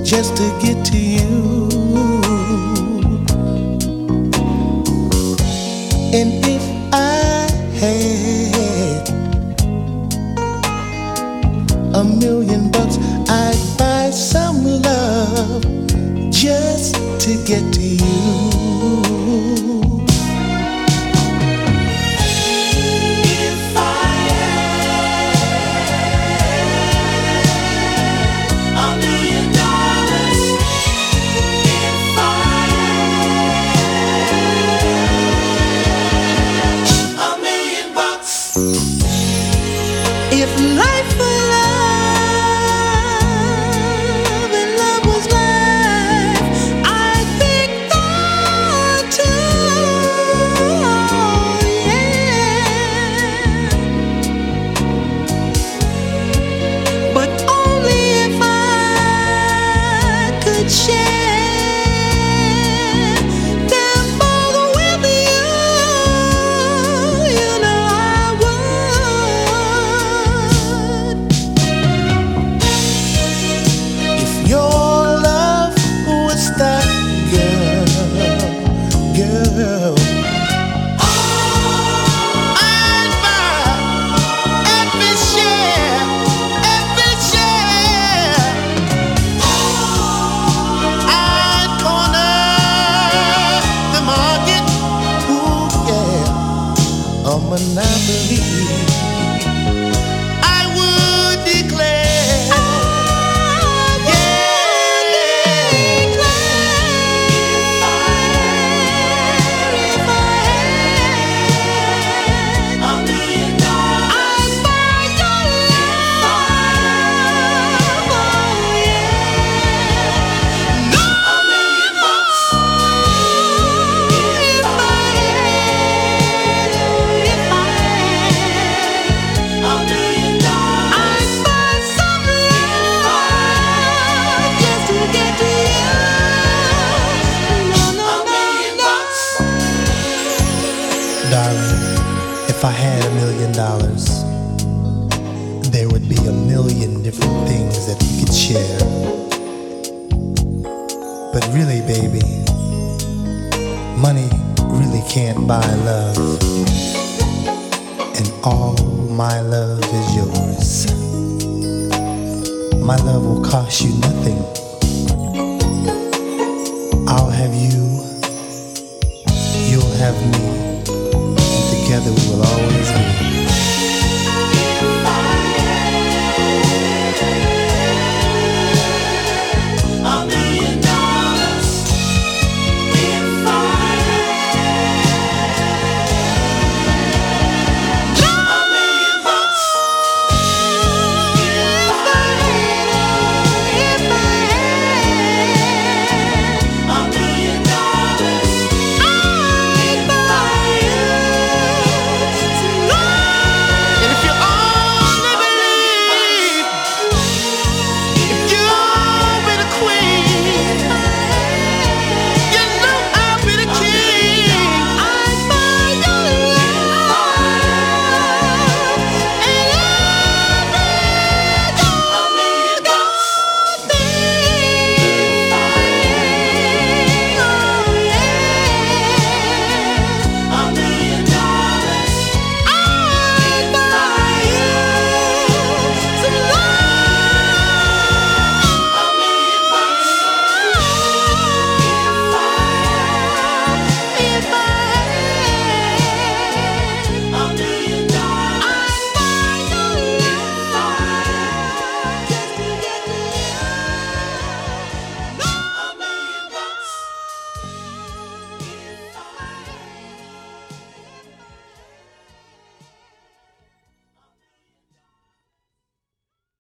just to get to you. And if I had $1,000,000, I'd buy some love just to get to you. If life were love and love was life, I'd pick that too, yeah. But only if I could share them both with you, you know I would. If your love was that girl, I'd buy every share. I'd corner the market, ooh yeah, a monopoly. I would declare, darling, if I had $1,000,000, there would be 1,000,000 different things that we could share. But really, baby, money really can't buy love. And all my love is yours. My love will cost you nothing. I'll have you, you'll have me. Together we will always be.